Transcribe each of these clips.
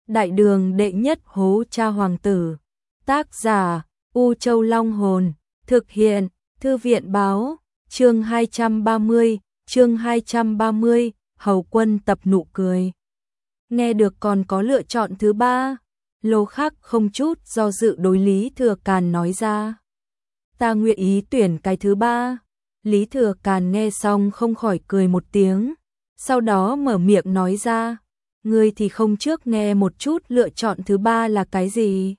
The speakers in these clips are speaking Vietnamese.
Đại đường đệ nhất hố cha hoàng tử. Tác giả U Châu Long Hồn. Thực hiện Thư viện báo. Chương 230, Hầu Quân tập nụ cười. Nghe được còn có lựa chọn thứ ba. Lô Khắc không chút do dự đối Lý Thừa Càn nói ra. Ta nguyện ý tuyển cái thứ ba. Lý Thừa Càn nghe xong không khỏi cười một tiếng. Sau đó mở miệng nói ra. Ngươi thì không trước nghe một chút lựa chọn thứ ba là cái gì?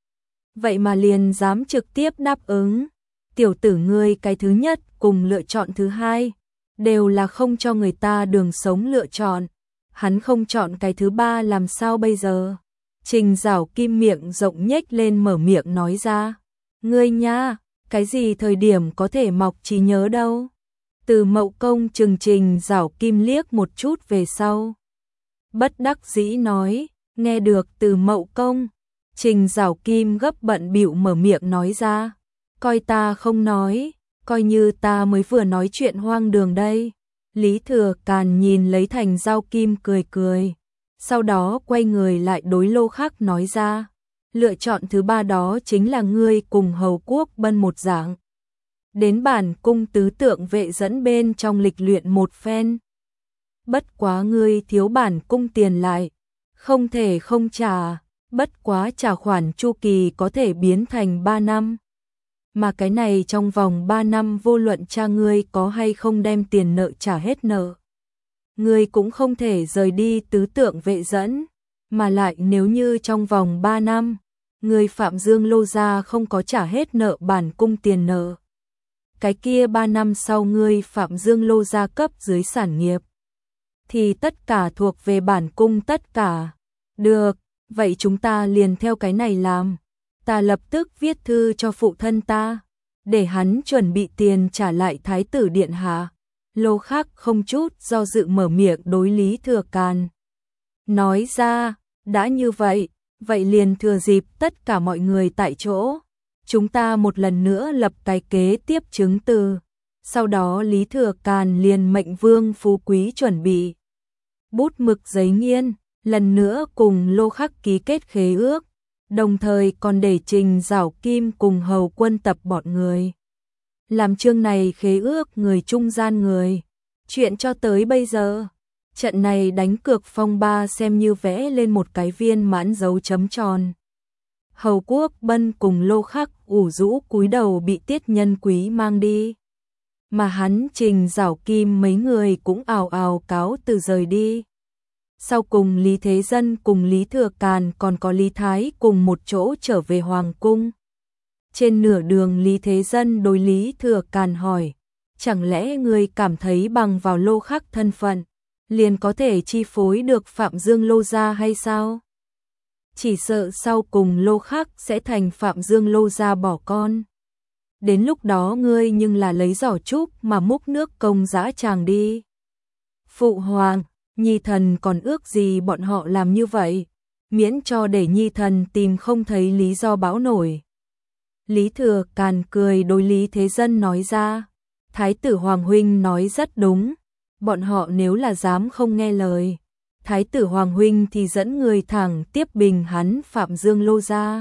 Vậy mà liền dám trực tiếp đáp ứng. Tiểu tử ngươi cái thứ nhất cùng lựa chọn thứ hai đều là không cho người ta đường sống lựa chọn. Hắn không chọn cái thứ ba làm sao bây giờ? Trình Giảo Kim miệng rộng nhếch lên mở miệng nói ra. Ngươi nha, cái gì thời điểm có thể mọc trí nhớ đâu? Từ Mậu Công trừng Trình Giảo Kim liếc một chút về sau. Bất đắc dĩ nói, nghe được Từ Mậu Công. Trình Giảo Kim gấp bận bịu mở miệng nói ra. Coi ta không nói, coi như ta mới vừa nói chuyện hoang đường đây. Lý Thừa Càn nhìn lấy Thành Giao Kim cười cười. Sau đó quay người lại đối Lô Khắc nói ra. Lựa chọn thứ ba đó chính là ngươi cùng Hầu Quốc Bân một dạng. Đến bản cung tứ tượng vệ dẫn bên trong lịch luyện một phen. Bất quá ngươi thiếu bản cung tiền lại. Không thể không trả. Bất quá trả khoản chu kỳ có thể biến thành 3 năm. Mà cái này trong vòng 3 năm vô luận cha ngươi có hay không đem tiền nợ trả hết nợ. Ngươi cũng không thể rời đi tứ tượng vệ dẫn. Mà lại nếu như trong vòng 3 năm, ngươi Phạm Dương Lô gia không có trả hết nợ bản cung tiền nợ. Cái kia 3 năm sau ngươi Phạm Dương Lô gia cấp dưới sản nghiệp. Thì tất cả thuộc về bản cung tất cả. Được, vậy chúng ta liền theo cái này làm. Ta lập tức viết thư cho phụ thân ta, để hắn chuẩn bị tiền trả lại Thái tử điện hạ. Lô Khắc không chút do dự mở miệng đối Lý Thừa Càn. Nói ra, đã như vậy, vậy liền thừa dịp tất cả mọi người tại chỗ. Chúng ta một lần nữa lập cái kế tiếp chứng từ. Sau đó Lý Thừa Càn liền mệnh Vương Phú Quý chuẩn bị bút mực giấy nghiên, lần nữa cùng Lô Khắc ký kết khế ước. Đồng thời còn để Trình Giảo Kim cùng Hầu Quân tập bọn người làm chương này khế ước người trung gian người. Chuyện cho tới bây giờ, trận này đánh cược phong ba xem như vẽ lên một cái viên mãn dấu chấm tròn. Hầu Quốc Bân cùng Lô Khắc ủ rũ cúi đầu bị Tiết Nhân Quý mang đi. Mà hắn Trình Giảo Kim mấy người cũng ào ào cáo từ rời đi. Sau cùng Lý Thế Dân cùng Lý Thừa Càn còn có Lý Thái cùng một chỗ trở về Hoàng Cung. Trên nửa đường Lý Thế Dân đối Lý Thừa Càn hỏi, chẳng lẽ người cảm thấy bằng vào Lô Khắc thân phận, liền có thể chi phối được Phạm Dương Lô gia hay sao? Chỉ sợ sau cùng Lô Khắc sẽ thành Phạm Dương Lô gia bỏ con. Đến lúc đó ngươi nhưng là lấy giỏ trúc mà múc nước công dã tràng đi. Phụ hoàng, Nhi thần còn ước gì bọn họ làm như vậy, miễn cho để Nhi thần tìm không thấy lý do báo nổi. Lý Thừa Càn cười đối Lý Thế Dân nói ra, Thái tử Hoàng huynh nói rất đúng, bọn họ nếu là dám không nghe lời, Thái tử Hoàng huynh thì dẫn người thẳng tiếp bình hắn Phạm Dương Lô gia.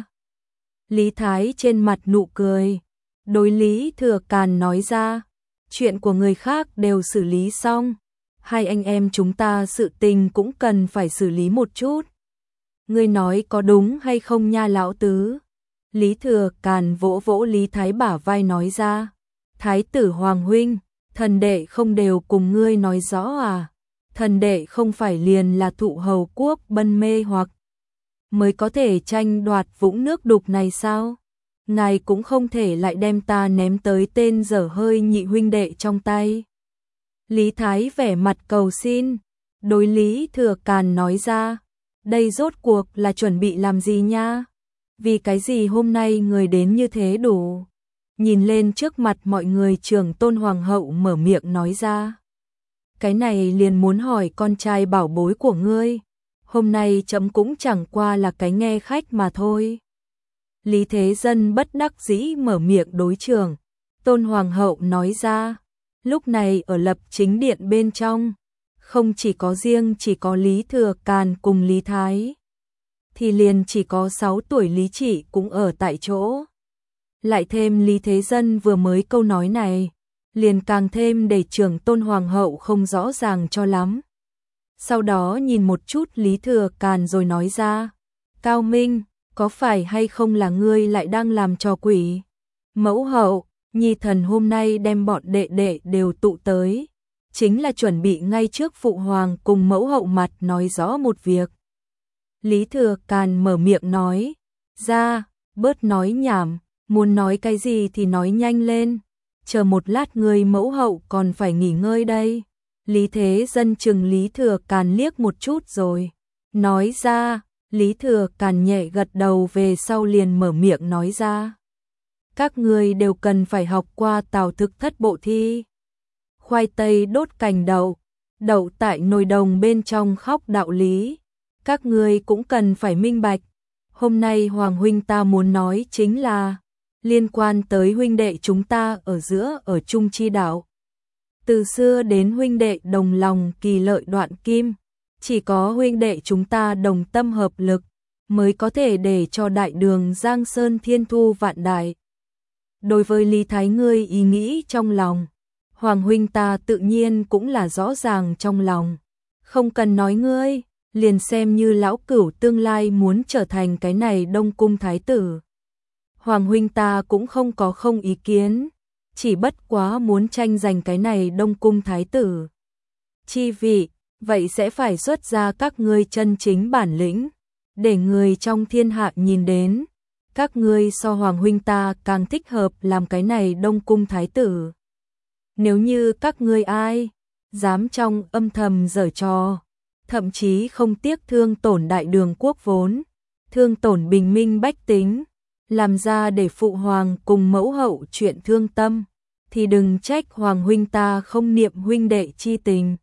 Lý Thái trên mặt nụ cười, đối Lý Thừa Càn nói ra, chuyện của người khác đều xử lý xong. Hai anh em chúng ta sự tình cũng cần phải xử lý một chút. Ngươi nói có đúng hay không nha lão tứ? Lý Thừa Càn vỗ vỗ Lý Thái bả vai nói ra. Thái tử Hoàng huynh, thần đệ không đều cùng ngươi nói rõ à? Thần đệ không phải liền là thụ Hầu Quốc Bân mê hoặc mới có thể tranh đoạt vũng nước đục này sao? Ngài cũng không thể lại đem ta ném tới tên dở hơi nhị huynh đệ trong tay. Lý Thái vẻ mặt cầu xin, đối Lý Thừa Càn nói ra, đây rốt cuộc là chuẩn bị làm gì nha? Vì cái gì hôm nay người đến như thế đủ? Nhìn lên trước mặt mọi người Trưởng Tôn Hoàng hậu mở miệng nói ra. Cái này liền muốn hỏi con trai bảo bối của ngươi, hôm nay chấm cũng chẳng qua là cái nghe khách mà thôi. Lý Thế Dân bất đắc dĩ mở miệng đối Trưởng Tôn Hoàng hậu nói ra. Lúc này ở Lập Chính Điện bên trong, không chỉ có riêng chỉ có Lý Thừa Càn cùng Lý Thái. thì liền chỉ có 6 tuổi Lý Chỉ cũng ở tại chỗ. Lại thêm Lý Thế Dân vừa mới câu nói này, liền càng thêm để Trưởng Tôn Hoàng hậu không rõ ràng cho lắm. Sau đó nhìn một chút Lý Thừa Càn rồi nói ra, Cao Minh, có phải hay không là ngươi lại đang làm trò quỷ? Mẫu hậu, nhi thần hôm nay đem bọn đệ đệ đều tụ tới, chính là chuẩn bị ngay trước phụ hoàng cùng mẫu hậu mặt nói rõ một việc. Lý Thừa Càn mở miệng nói, ra, bớt nói nhảm, muốn nói cái gì thì nói nhanh lên, chờ một lát người mẫu hậu còn phải nghỉ ngơi đây. Lý Thế Dân chừng Lý Thừa Càn liếc một chút rồi, nói ra, Lý Thừa Càn nhẹ gật đầu về sau liền mở miệng nói ra. Các người đều cần phải học qua Tào Thực Thất bộ thi. Khoai tây đốt cành đậu, đậu tại nồi đồng bên trong khóc đạo lý. Các người cũng cần phải minh bạch. Hôm nay Hoàng huynh ta muốn nói chính là liên quan tới huynh đệ chúng ta ở giữa ở Trung Chi Đạo. Từ xưa đến huynh đệ đồng lòng kỳ lợi đoạn kim, chỉ có huynh đệ chúng ta đồng tâm hợp lực mới có thể để cho đại đường Giang Sơn thiên thu vạn đại. Đối với Lý Thái ngươi ý nghĩ trong lòng, Hoàng huynh ta tự nhiên cũng là rõ ràng trong lòng. Không cần nói ngươi, liền xem như lão cửu tương lai muốn trở thành cái này Đông Cung thái tử. Hoàng huynh ta cũng không có không ý kiến, chỉ bất quá muốn tranh giành cái này Đông Cung thái tử. Chi vị, vậy sẽ phải xuất ra các ngươi chân chính bản lĩnh, để người trong thiên hạ nhìn đến. Các ngươi so Hoàng huynh ta càng thích hợp làm cái này Đông Cung thái tử. Nếu như các ngươi ai dám trong âm thầm giở trò, thậm chí không tiếc thương tổn đại đường quốc vốn, thương tổn bình minh bách tính, làm ra để phụ hoàng cùng mẫu hậu chuyện thương tâm, thì đừng trách Hoàng huynh ta không niệm huynh đệ chi tình.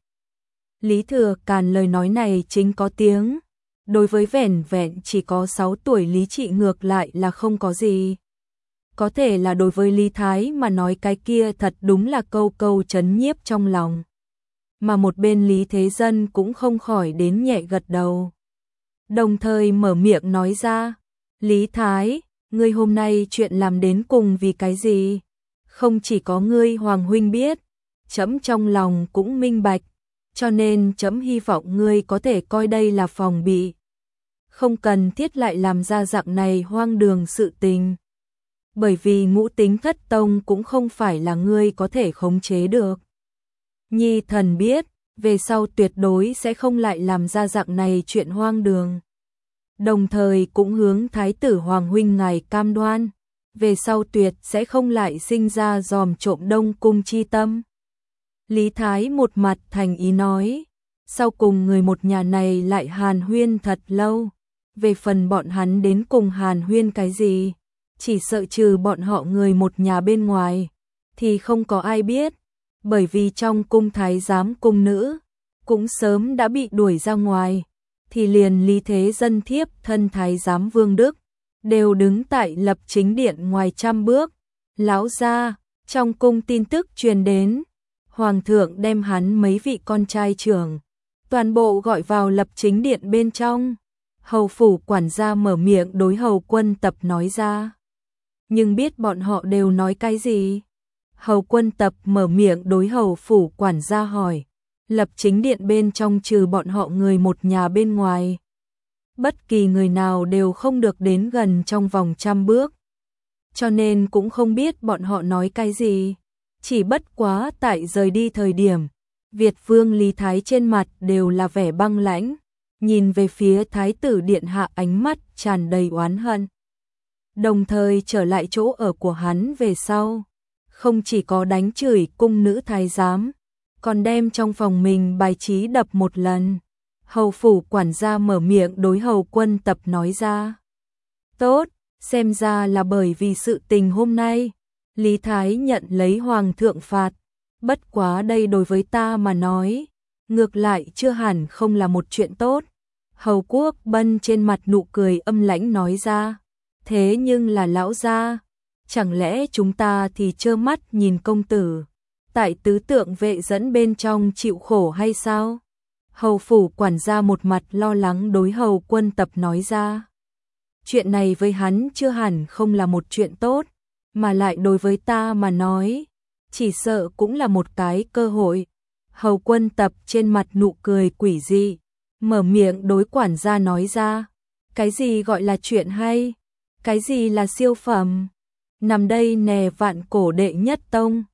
Lý Thừa Càn lời nói này chính có tiếng. Đối với vẻn vẹn chỉ có 6 tuổi Lý Trị ngược lại là không có gì. Có thể là đối với Lý Thái mà nói cái kia thật đúng là câu câu trấn nhiếp trong lòng. Mà một bên Lý Thế Dân cũng không khỏi đến nhẹ gật đầu. Đồng thời mở miệng nói ra, Lý Thái, ngươi hôm nay chuyện làm đến cùng vì cái gì? Không chỉ có ngươi Hoàng huynh biết, trẫm trong lòng cũng minh bạch, cho nên trẫm hy vọng ngươi có thể coi đây là phòng bị. Không cần thiết lại làm ra dạng này hoang đường sự tình. Bởi vì Ngũ Tính Thất Tông cũng không phải là ngươi có thể khống chế được. Nhi thần biết, về sau tuyệt đối sẽ không lại làm ra dạng này chuyện hoang đường. Đồng thời cũng hướng Thái tử Hoàng huynh ngài cam đoan, về sau tuyệt sẽ không lại sinh ra dòm trộm Đông Cung chi tâm. Lý Thái một mặt thành ý nói, sau cùng người một nhà này lại hàn huyên thật lâu. Về phần bọn hắn đến cùng hàn huyên cái gì, chỉ sợ trừ bọn họ người một nhà bên ngoài, thì không có ai biết, bởi vì trong cung thái giám cung nữ, cũng sớm đã bị đuổi ra ngoài, thì liền Lý Thế Dân thiếp thân thái giám Vương Đức, đều đứng tại Lập Chính Điện ngoài 100 bước. Lão gia, trong cung tin tức truyền đến, Hoàng thượng đem hắn mấy vị con trai trưởng, toàn bộ gọi vào Lập Chính Điện bên trong. Hầu phủ quản gia mở miệng đối Hầu Quân Tập nói ra. Nhưng biết bọn họ đều nói cái gì? Hầu Quân Tập mở miệng đối Hầu phủ quản gia hỏi. Lập Chính Điện bên trong trừ bọn họ người một nhà bên ngoài, bất kỳ người nào đều không được đến gần trong vòng 100 bước. Cho nên cũng không biết bọn họ nói cái gì. Chỉ bất quá tại rời đi thời điểm, Việt Vương Lý Thái trên mặt đều là vẻ băng lãnh, nhìn về phía Thái tử Điện Hạ ánh mắt tràn đầy oán hận. Đồng thời trở lại chỗ ở của hắn về sau, không chỉ có đánh chửi cung nữ thái giám, còn đem trong phòng mình bài trí đập một lần. Hầu phủ quản gia mở miệng đối Hầu Quân Tập nói ra. Tốt, xem ra là bởi vì sự tình hôm nay, Lý Thái nhận lấy Hoàng thượng phạt. Bất quá đây đối với ta mà nói, ngược lại chưa hẳn không là một chuyện tốt. Hầu Quốc Bân trên mặt nụ cười âm lãnh nói ra. Thế nhưng là lão gia, chẳng lẽ chúng ta thì trơ mắt nhìn công tử tại tứ tượng vệ dẫn bên trong chịu khổ hay sao? Hầu phủ quản gia một mặt lo lắng đối Hầu Quân Tập nói ra. Chuyện này với hắn chưa hẳn không là một chuyện tốt, mà lại đối với ta mà nói, chỉ sợ cũng là một cái cơ hội. Hầu Quân Tập trên mặt nụ cười quỷ dị, mở miệng đối quản gia nói ra. Cái gì gọi là chuyện hay? Cái gì là siêu phẩm? Nằm đây nè, vạn cổ đệ nhất tông.